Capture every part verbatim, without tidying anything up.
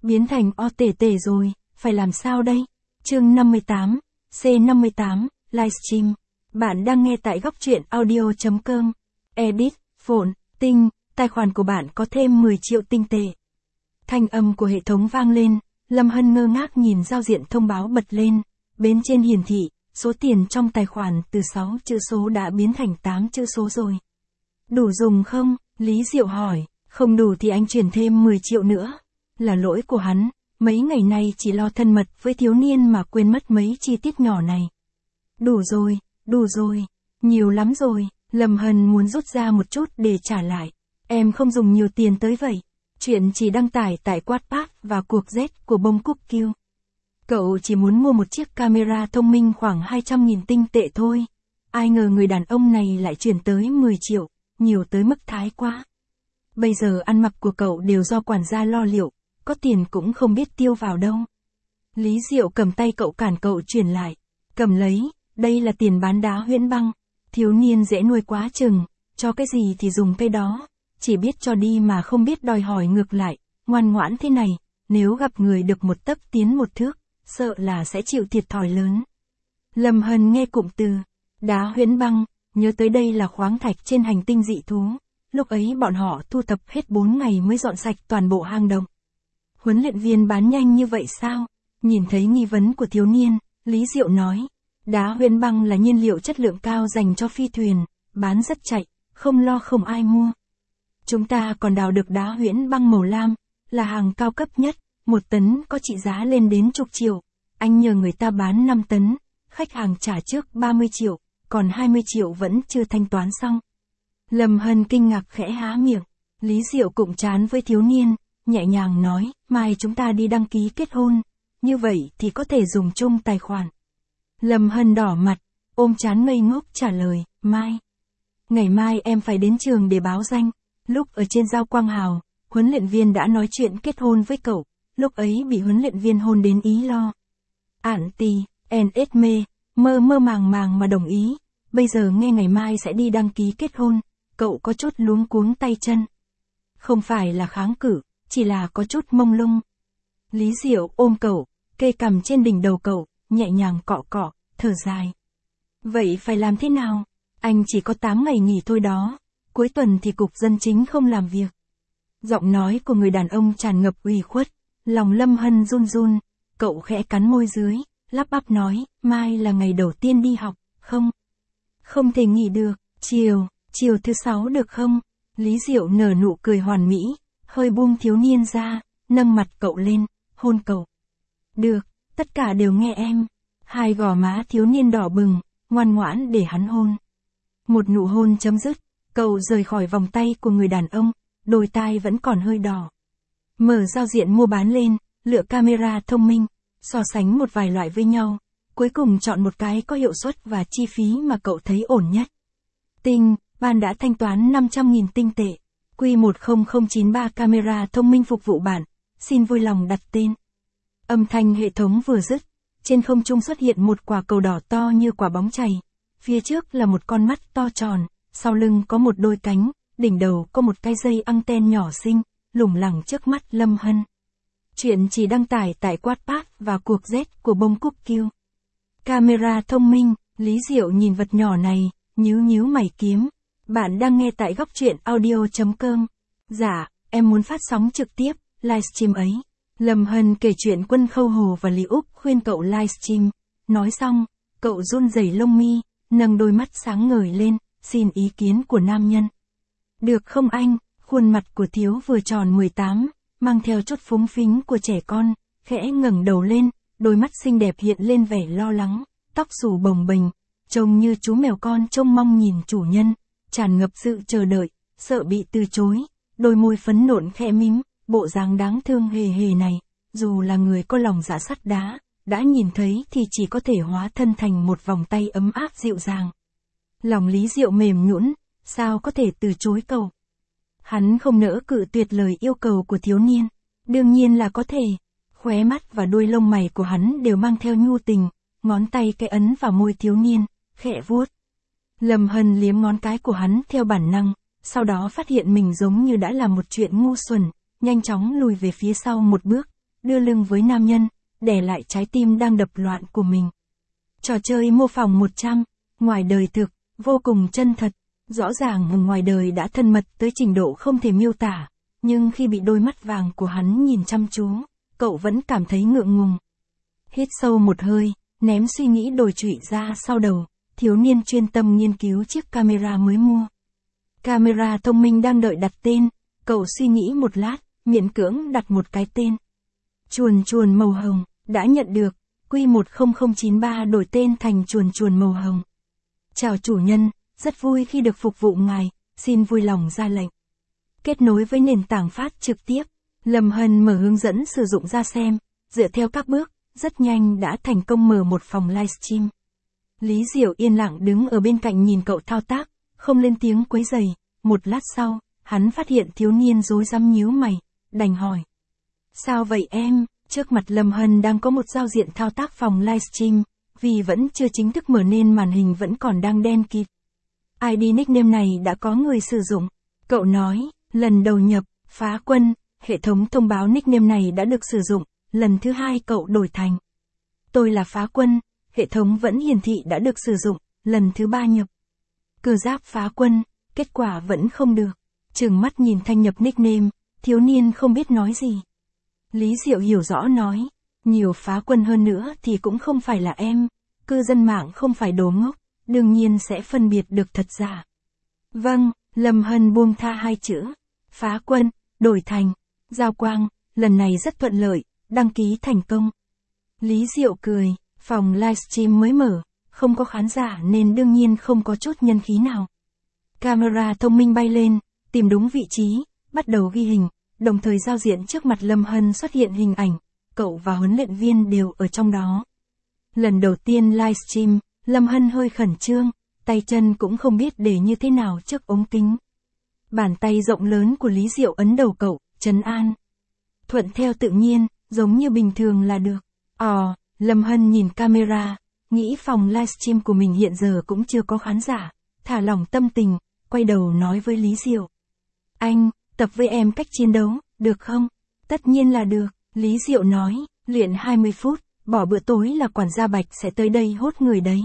biến thành o tể tể rồi, phải làm sao đây? Chương năm mươi tám, C năm mươi tám, Livestream. Bạn đang nghe tại góc truyện audio.com. Edit, phộn, tinh, tài khoản của bạn có thêm mười triệu tinh tệ. Thanh âm của hệ thống vang lên, Lâm Hân ngơ ngác nhìn giao diện thông báo bật lên. Bên trên hiển thị, số tiền trong tài khoản từ sáu chữ số đã biến thành tám chữ số rồi. Đủ dùng không? Lý Diệu hỏi. Không đủ thì anh chuyển thêm mười triệu nữa. Là lỗi của hắn, mấy ngày nay chỉ lo thân mật với thiếu niên mà quên mất mấy chi tiết nhỏ này. Đủ rồi, đủ rồi, nhiều lắm rồi, Lâm Hân muốn rút ra một chút để trả lại. Em không dùng nhiều tiền tới vậy. Chuyện chỉ đăng tải tại Wattpad và cuộc Z của bông Cúc Kiêu. Cậu chỉ muốn mua một chiếc camera thông minh khoảng hai trăm nghìn tinh tệ thôi. Ai ngờ người đàn ông này lại chuyển tới mười triệu, nhiều tới mức thái quá. Bây giờ ăn mặc của cậu đều do quản gia lo liệu, có tiền cũng không biết tiêu vào đâu. Lý Diệu cầm tay cậu cản cậu chuyển lại. Cầm lấy, đây là tiền bán đá huyễn băng. Thiếu niên dễ nuôi quá chừng, cho cái gì thì dùng cái đó. Chỉ biết cho đi mà không biết đòi hỏi ngược lại, ngoan ngoãn thế này, nếu gặp người được một tấc tiến một thước, sợ là sẽ chịu thiệt thòi lớn. Lâm Hân nghe cụm từ, đá huyễn băng, nhớ tới đây là khoáng thạch trên hành tinh dị thú. Lúc ấy bọn họ thu thập hết bốn ngày mới dọn sạch toàn bộ hang động. Huấn luyện viên bán nhanh như vậy sao? Nhìn thấy nghi vấn của thiếu niên, Lý Diệu nói, đá huyễn băng là nhiên liệu chất lượng cao dành cho phi thuyền, bán rất chạy, không lo không ai mua. Chúng ta còn đào được đá huyễn băng màu lam, là hàng cao cấp nhất, một tấn có trị giá lên đến chục triệu. Anh nhờ người ta bán năm tấn, khách hàng trả trước ba mươi triệu, còn hai mươi triệu vẫn chưa thanh toán xong. Lâm Hân kinh ngạc khẽ há miệng, Lý Diệu cụm chán với thiếu niên, nhẹ nhàng nói, mai chúng ta đi đăng ký kết hôn, như vậy thì có thể dùng chung tài khoản. Lâm Hân đỏ mặt, ôm chán ngây ngốc trả lời, mai. Ngày mai em phải đến trường để báo danh. Lúc ở trên Giao Quang Hào, huấn luyện viên đã nói chuyện kết hôn với cậu, lúc ấy bị huấn luyện viên hôn đến ý lo. Ản tì, en ét mê, mơ mơ màng màng mà đồng ý, bây giờ nghe ngày mai sẽ đi đăng ký kết hôn, cậu có chút luống cuống tay chân. Không phải là kháng cự, chỉ là có chút mông lung. Lý Diệu ôm cậu, kê cằm trên đỉnh đầu cậu, nhẹ nhàng cọ cọ, thở dài. Vậy phải làm thế nào? Anh chỉ có tám ngày nghỉ thôi đó. Cuối tuần thì cục dân chính không làm việc. Giọng nói của người đàn ông tràn ngập ủy khuất, lòng Lâm Hân run run, cậu khẽ cắn môi dưới, lắp bắp nói, mai là ngày đầu tiên đi học, không? Không thể nghỉ được, chiều, chiều thứ sáu được không? Lý Diệu nở nụ cười hoàn mỹ, hơi buông thiếu niên ra, nâng mặt cậu lên, hôn cậu. Được, tất cả đều nghe em. Hai gò má thiếu niên đỏ bừng, ngoan ngoãn để hắn hôn. Một nụ hôn chấm dứt. Cậu rời khỏi vòng tay của người đàn ông, đôi tai vẫn còn hơi đỏ. Mở giao diện mua bán lên, lựa camera thông minh, so sánh một vài loại với nhau, cuối cùng chọn một cái có hiệu suất và chi phí mà cậu thấy ổn nhất. Tinh, ban đã thanh toán năm trăm nghìn tinh tệ. Q một không không chín ba camera thông minh phục vụ bạn, xin vui lòng đặt tên. Âm thanh hệ thống vừa dứt, trên không trung xuất hiện một quả cầu đỏ to như quả bóng chày, phía trước là một con mắt to tròn. Sau lưng có một đôi cánh, đỉnh đầu có một cái dây anten nhỏ xinh, lủng lẳng trước mắt Lâm Hân. Chuyện chỉ đăng tải tại Wattpad và cuộc Z của bông Cúc Kiêu. Camera thông minh, Lý Diệu nhìn vật nhỏ này, nhíu nhíu mày kiếm. Bạn đang nghe tại góc truyện audio.com. Dạ, em muốn phát sóng trực tiếp, livestream ấy. Lâm Hân kể chuyện Quân Khâu Hồ và Lý Úc khuyên cậu livestream. Nói xong, cậu run rẩy lông mi, nâng đôi mắt sáng ngời lên. Xin ý kiến của nam nhân. Được không anh? Khuôn mặt của thiếu vừa tròn mười tám, mang theo chút phúng phính của trẻ con, khẽ ngẩng đầu lên, đôi mắt xinh đẹp hiện lên vẻ lo lắng, tóc xù bồng bềnh, trông như chú mèo con trông mong nhìn chủ nhân, tràn ngập sự chờ đợi, sợ bị từ chối, đôi môi phấn nộn khẽ mím, bộ dáng đáng thương hề hề này, dù là người có lòng dạ sắt đá, đã nhìn thấy thì chỉ có thể hóa thân thành một vòng tay ấm áp dịu dàng. Lòng Lý Diệu mềm nhũn, sao có thể từ chối cậu? Hắn không nỡ cự tuyệt lời yêu cầu của thiếu niên, đương nhiên là có thể. Khóe mắt và đuôi lông mày của hắn đều mang theo nhu tình, ngón tay cái ấn vào môi thiếu niên, khẽ vuốt. Lâm Hân liếm ngón cái của hắn theo bản năng, sau đó phát hiện mình giống như đã làm một chuyện ngu xuẩn, nhanh chóng lùi về phía sau một bước, đưa lưng với nam nhân, đè lại trái tim đang đập loạn của mình. Trò chơi mô phỏng một trăm, ngoài đời thực, vô cùng chân thật. Rõ ràng ngoài đời đã thân mật tới trình độ không thể miêu tả, nhưng khi bị đôi mắt vàng của hắn nhìn chăm chú, cậu vẫn cảm thấy ngượng ngùng. Hít sâu một hơi, ném suy nghĩ đồi trụy ra sau đầu, thiếu niên chuyên tâm nghiên cứu chiếc camera mới mua. Camera thông minh đang đợi đặt tên, cậu suy nghĩ một lát, miễn cưỡng đặt một cái tên. Chuồn chuồn màu hồng, đã nhận được, Q một không không chín ba đổi tên thành chuồn chuồn màu hồng. Chào chủ nhân, rất vui khi được phục vụ ngài, xin vui lòng ra lệnh. Kết nối với nền tảng phát trực tiếp, Lâm Hân mở hướng dẫn sử dụng ra xem, dựa theo các bước, rất nhanh đã thành công mở một phòng livestream. Lý Diệu yên lặng đứng ở bên cạnh nhìn cậu thao tác, không lên tiếng quấy rầy. Một lát sau, hắn phát hiện thiếu niên rối rắm nhíu mày, đành hỏi. Sao vậy em? Trước mặt Lâm Hân đang có một giao diện thao tác phòng livestream, vì vẫn chưa chính thức mở nên màn hình vẫn còn đang đen kịt. i đê nickname này đã có người sử dụng. Cậu nói, lần đầu nhập, phá quân, hệ thống thông báo nickname này đã được sử dụng, lần thứ hai cậu đổi thành. Tôi là phá quân, hệ thống vẫn hiển thị đã được sử dụng, lần thứ ba nhập. Cơ giáp phá quân, kết quả vẫn không được. Trừng mắt nhìn thanh nhập nickname, thiếu niên không biết nói gì. Lý Diệu hiểu rõ nói, nhiều phá quân hơn nữa thì cũng không phải là em, cư dân mạng không phải đồ ngốc, đương nhiên sẽ phân biệt được thật giả. Vâng, Lâm Hân buông tha hai chữ, phá quân, đổi thành, Giao Quang, lần này rất thuận lợi, đăng ký thành công. Lý Diệu cười, phòng livestream mới mở, không có khán giả nên đương nhiên không có chút nhân khí nào. Camera thông minh bay lên, tìm đúng vị trí, bắt đầu ghi hình, đồng thời giao diện trước mặt Lâm Hân xuất hiện hình ảnh, cậu và huấn luyện viên đều ở trong đó. Lần đầu tiên livestream, Lâm Hân hơi khẩn trương, tay chân cũng không biết để như thế nào trước ống kính. Bàn tay rộng lớn của Lý Diệu ấn đầu cậu, trấn an. Thuận theo tự nhiên, giống như bình thường là được. Ồ, Lâm Hân nhìn camera, nghĩ phòng livestream của mình hiện giờ cũng chưa có khán giả, thả lỏng tâm tình, quay đầu nói với Lý Diệu. Anh, tập với em cách chiến đấu, được không? Tất nhiên là được, Lý Diệu nói, luyện hai mươi phút, bỏ bữa tối là quản gia Bạch sẽ tới đây hốt người đấy.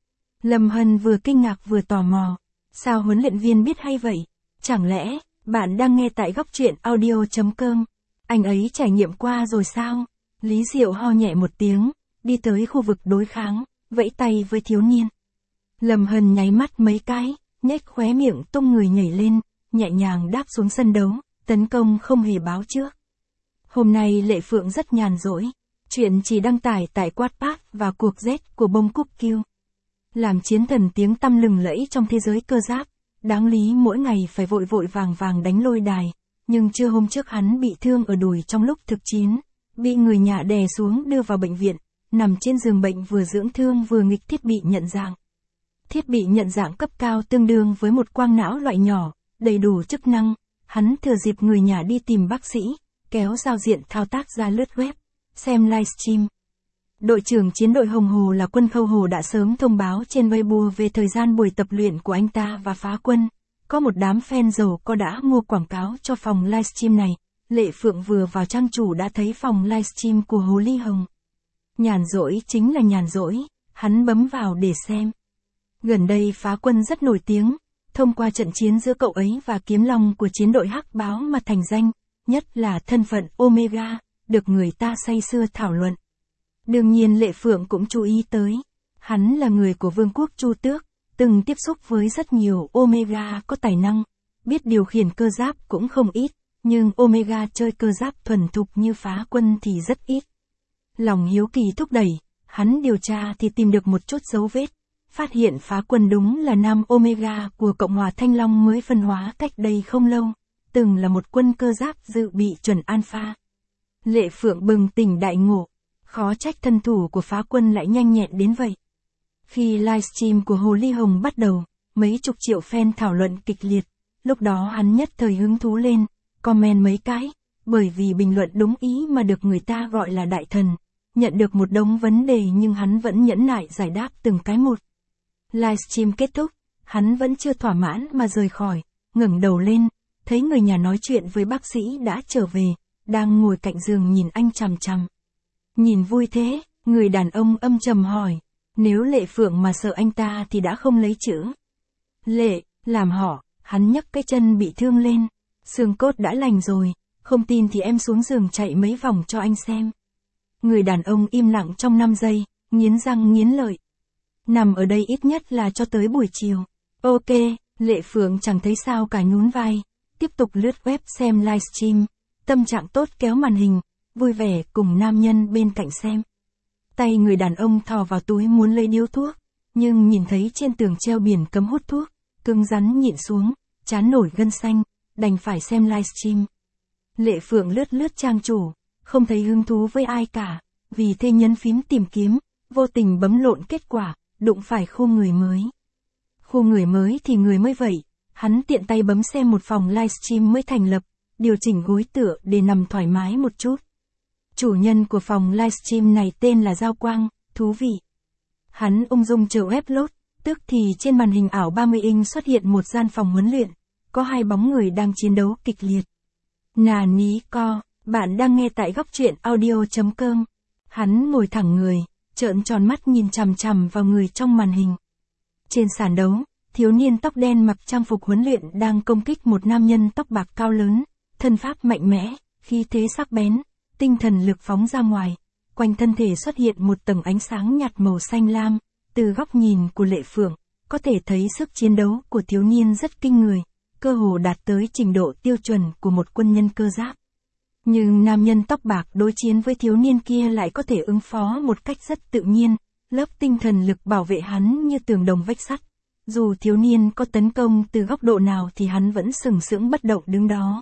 Lâm Hân vừa kinh ngạc vừa tò mò, sao huấn luyện viên biết hay vậy? Chẳng lẽ, bạn đang nghe tại góc truyện audio chấm com, anh ấy trải nghiệm qua rồi sao? Lý Diệu ho nhẹ một tiếng, đi tới khu vực đối kháng, vẫy tay với thiếu niên. Lâm Hân nháy mắt mấy cái, nhếch khóe miệng tung người nhảy lên, nhẹ nhàng đáp xuống sân đấu, tấn công không hề báo trước. Hôm nay Lệ Phượng rất nhàn rỗi, chuyện chỉ đăng tải tại Wattpad và cuộc Z của bông cúc Q. Làm chiến thần tiếng tăm lừng lẫy trong thế giới cơ giáp, đáng lý mỗi ngày phải vội vội vàng vàng đánh lôi đài, nhưng trưa hôm trước hắn bị thương ở đùi trong lúc thực chiến, bị người nhà đè xuống đưa vào bệnh viện, nằm trên giường bệnh vừa dưỡng thương vừa nghịch thiết bị nhận dạng. Thiết bị nhận dạng cấp cao tương đương với một quang não loại nhỏ, đầy đủ chức năng, hắn thừa dịp người nhà đi tìm bác sĩ, kéo giao diện thao tác ra lướt web, xem livestream. Đội trưởng chiến đội Hồng Hồ là Quân Khâu Hồ đã sớm thông báo trên Weibo về thời gian buổi tập luyện của anh ta và phá quân. Có một đám fan giàu có đã mua quảng cáo cho phòng livestream này. Lệ Phượng vừa vào trang chủ đã thấy phòng livestream của Hồ Ly Hồng. Nhàn rỗi chính là nhàn rỗi, hắn bấm vào để xem. Gần đây phá quân rất nổi tiếng, thông qua trận chiến giữa cậu ấy và Kiếm Long của chiến đội Hắc Báo mà thành danh, nhất là thân phận Omega, được người ta say sưa thảo luận. Đương nhiên Lệ Phượng cũng chú ý tới, hắn là người của Vương quốc Chu Tước, từng tiếp xúc với rất nhiều Omega có tài năng, biết điều khiển cơ giáp cũng không ít, nhưng Omega chơi cơ giáp thuần thục như phá quân thì rất ít. Lòng hiếu kỳ thúc đẩy, hắn điều tra thì tìm được một chút dấu vết, phát hiện phá quân đúng là nam Omega của Cộng hòa Thanh Long mới phân hóa cách đây không lâu, từng là một quân cơ giáp dự bị chuẩn Alpha. Lệ Phượng bừng tỉnh đại ngộ, khó trách thân thủ của phá quân lại nhanh nhẹn đến vậy. Khi livestream của Hồ Ly Hồng bắt đầu, mấy chục triệu fan thảo luận kịch liệt, lúc đó hắn nhất thời hứng thú lên, comment mấy cái, bởi vì bình luận đúng ý mà được người ta gọi là đại thần, nhận được một đống vấn đề nhưng hắn vẫn nhẫn nại giải đáp từng cái một. Livestream kết thúc, hắn vẫn chưa thỏa mãn mà rời khỏi, ngẩng đầu lên, thấy người nhà nói chuyện với bác sĩ đã trở về, đang ngồi cạnh giường nhìn anh chằm chằm. Nhìn vui thế, người đàn ông âm trầm hỏi. Nếu Lệ Phượng mà sợ anh ta thì đã không lấy chữ. Lệ, làm họ, hắn nhấc cái chân bị thương lên. Xương cốt đã lành rồi, không tin thì em xuống giường chạy mấy vòng cho anh xem. Người đàn ông im lặng trong năm giây, nghiến răng nghiến lợi. Nằm ở đây ít nhất là cho tới buổi chiều. Ok, Lệ Phượng chẳng thấy sao cả, nhún vai. Tiếp tục lướt web xem livestream. Tâm trạng tốt kéo màn hình, vui vẻ cùng nam nhân bên cạnh xem. Tay người đàn ông thò vào túi muốn lấy điếu thuốc, nhưng nhìn thấy trên tường treo biển cấm hút thuốc, cứng rắn nhịn xuống, trán nổi gân xanh, đành phải xem livestream. Lệ Phượng lướt lướt trang chủ, không thấy hứng thú với ai cả, vì thế nhấn phím tìm kiếm, vô tình bấm lộn kết quả, đụng phải khu người mới. Khu người mới thì người mới vậy, hắn tiện tay bấm xem một phòng livestream mới thành lập, điều chỉnh gối tựa để nằm thoải mái một chút. Chủ nhân của phòng livestream này tên là Giao Quang, thú vị. Hắn ung dung chờ web load, tức thì trên màn hình ảo ba mươi inch xuất hiện một gian phòng huấn luyện, có hai bóng người đang chiến đấu kịch liệt. Nà ní co, bạn đang nghe tại góc truyện audio.com. Hắn ngồi thẳng người, trợn tròn mắt nhìn chằm chằm vào người trong màn hình. Trên sàn đấu, thiếu niên tóc đen mặc trang phục huấn luyện đang công kích một nam nhân tóc bạc cao lớn, thân pháp mạnh mẽ, khí thế sắc bén, tinh thần lực phóng ra ngoài, quanh thân thể xuất hiện một tầng ánh sáng nhạt màu xanh lam, từ góc nhìn của Lệ Phượng, có thể thấy sức chiến đấu của thiếu niên rất kinh người, cơ hồ đạt tới trình độ tiêu chuẩn của một quân nhân cơ giáp. Nhưng nam nhân tóc bạc đối chiến với thiếu niên kia lại có thể ứng phó một cách rất tự nhiên, lớp tinh thần lực bảo vệ hắn như tường đồng vách sắt. Dù thiếu niên có tấn công từ góc độ nào thì hắn vẫn sừng sững bất động đứng đó.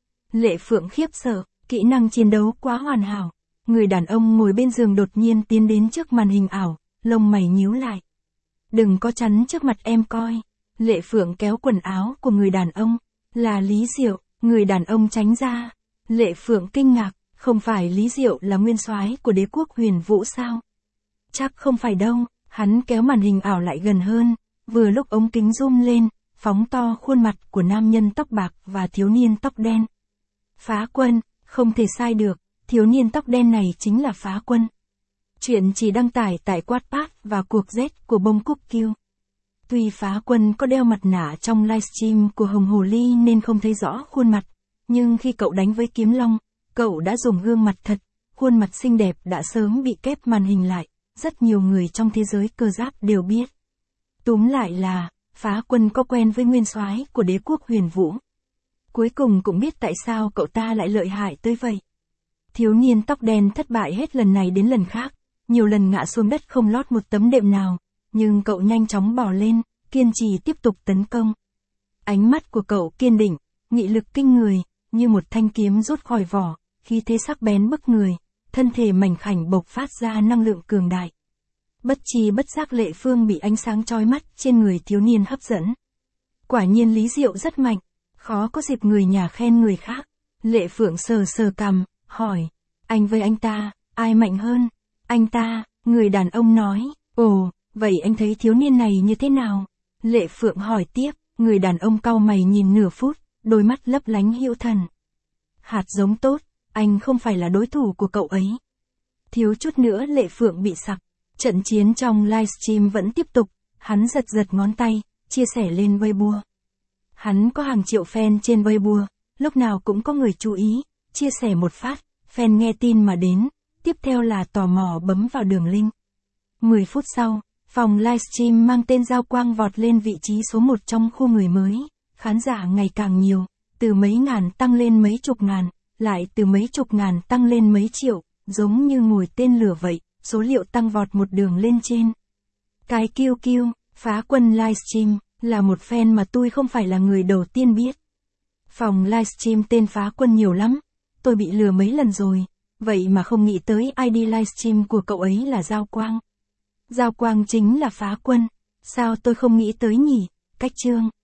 Lệ Phượng khiếp sợ, kỹ năng chiến đấu quá hoàn hảo. Người đàn ông ngồi bên giường đột nhiên tiến đến trước màn hình ảo, lông mày nhíu lại. Đừng có chắn trước mặt em coi. Lệ Phượng kéo quần áo của người đàn ông. Là Lý Diệu, người đàn ông tránh ra. Lệ Phượng kinh ngạc, không phải Lý Diệu là nguyên soái của đế quốc Huyền Vũ sao? Chắc không phải đâu, hắn kéo màn hình ảo lại gần hơn, vừa lúc ống kính zoom lên, phóng to khuôn mặt của nam nhân tóc bạc và thiếu niên tóc đen. Phá Quân, không thể sai được, thiếu niên tóc đen này chính là Phá Quân. Chuyện chỉ đăng tải tại Wattpad và cuộc Z của bông cúc kiêu. Tuy Phá Quân có đeo mặt nạ trong livestream của Hồng Hồ Ly nên không thấy rõ khuôn mặt, nhưng khi cậu đánh với Kiếm Long, cậu đã dùng gương mặt thật, khuôn mặt xinh đẹp đã sớm bị kép màn hình lại, rất nhiều người trong thế giới cơ giáp đều biết. Túm lại là, Phá Quân có quen với nguyên soái của đế quốc Huyền Vũ. Cuối cùng cũng biết tại sao cậu ta lại lợi hại tới vậy. Thiếu niên tóc đen thất bại hết lần này đến lần khác, nhiều lần ngã xuống đất không lót một tấm đệm nào, nhưng cậu nhanh chóng bò lên, kiên trì tiếp tục tấn công. Ánh mắt của cậu kiên định, nghị lực kinh người, như một thanh kiếm rút khỏi vỏ, khí thế sắc bén bức người, thân thể mảnh khảnh bộc phát ra năng lượng cường đại. Bất chi bất giác Lệ Phương bị ánh sáng chói mắt trên người thiếu niên hấp dẫn. Quả nhiên Lý Diệu rất mạnh, khó có dịp người nhà khen người khác. Lệ Phượng sờ sờ cằm, hỏi, anh với anh ta, ai mạnh hơn? Anh ta, người đàn ông nói, ồ, vậy anh thấy thiếu niên này như thế nào? Lệ Phượng hỏi tiếp, người đàn ông cau mày nhìn nửa phút, đôi mắt lấp lánh hữu thần. Hạt giống tốt, anh không phải là đối thủ của cậu ấy. Thiếu chút nữa Lệ Phượng bị sặc. Trận chiến trong livestream vẫn tiếp tục, hắn giật giật ngón tay, chia sẻ lên Weibo. Hắn có hàng triệu fan trên Weibo, lúc nào cũng có người chú ý, chia sẻ một phát, fan nghe tin mà đến, tiếp theo là tò mò bấm vào đường link. mười phút sau, phòng livestream mang tên Giao Quang vọt lên vị trí số một trong khu người mới, khán giả ngày càng nhiều, từ mấy ngàn tăng lên mấy chục ngàn, lại từ mấy chục ngàn tăng lên mấy triệu, giống như ngồi tên lửa vậy. Số liệu tăng vọt một đường lên trên. Cái kiêu kiêu, Phá Quân livestream, là một fan mà tôi không phải là người đầu tiên biết. Phòng livestream tên Phá Quân nhiều lắm, tôi bị lừa mấy lần rồi, vậy mà không nghĩ tới i đê livestream của cậu ấy là Giao Quang. Giao Quang chính là Phá Quân, sao tôi không nghĩ tới nhỉ? Cách chương.